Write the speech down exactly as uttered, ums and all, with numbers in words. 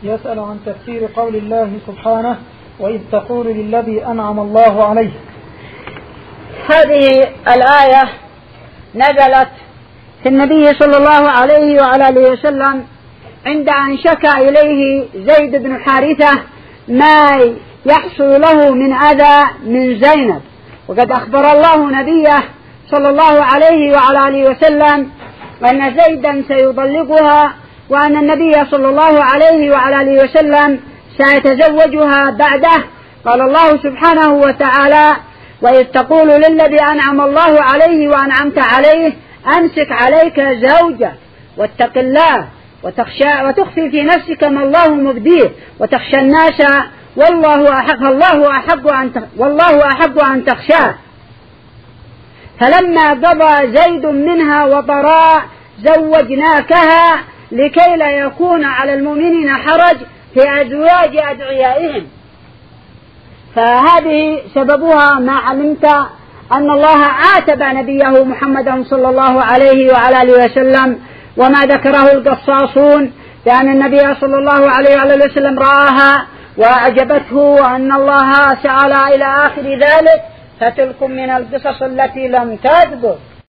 يسأل عن تفسير قول الله سبحانه: وإذ تقول للذي أنعم الله عليه. هذه الآية نزلت في النبي صلى الله عليه وعلى آله وسلم عند أن شكى إليه زيد بن حارثة ما يحصل له من أذى من زينب، وقد أخبر الله نبيه صلى الله عليه وعلى آله وسلم أن زيدا سيطلقها، وأن النبي صلى الله عليه وعلى آله وسلم سيتزوجها بعده. قال الله سبحانه وتعالى: وإذ تقول للذي أنعم الله عليه وأنعمت عليه أمسك عليك زوجك واتق الله وتخشى وتخفي في نفسك ما الله مبديه وتخشى الناس والله أحق الله أحق أن والله أحق أن تخشاه. فلما قضى زيد منها وطرا زوجناكها لكي لا يكون على المؤمنين حرج في أزواج أدعيائهم. فهذه سببها ما علمت أن الله عاتب نبيه محمدا صلى الله عليه وعلى آله وسلم، وما ذكره القصاصون بأن النبي صلى الله عليه وعلى آله وسلم رآها وأعجبته وأن الله سأل إلى آخر ذلك، فتلك من القصص التي لم تثبت.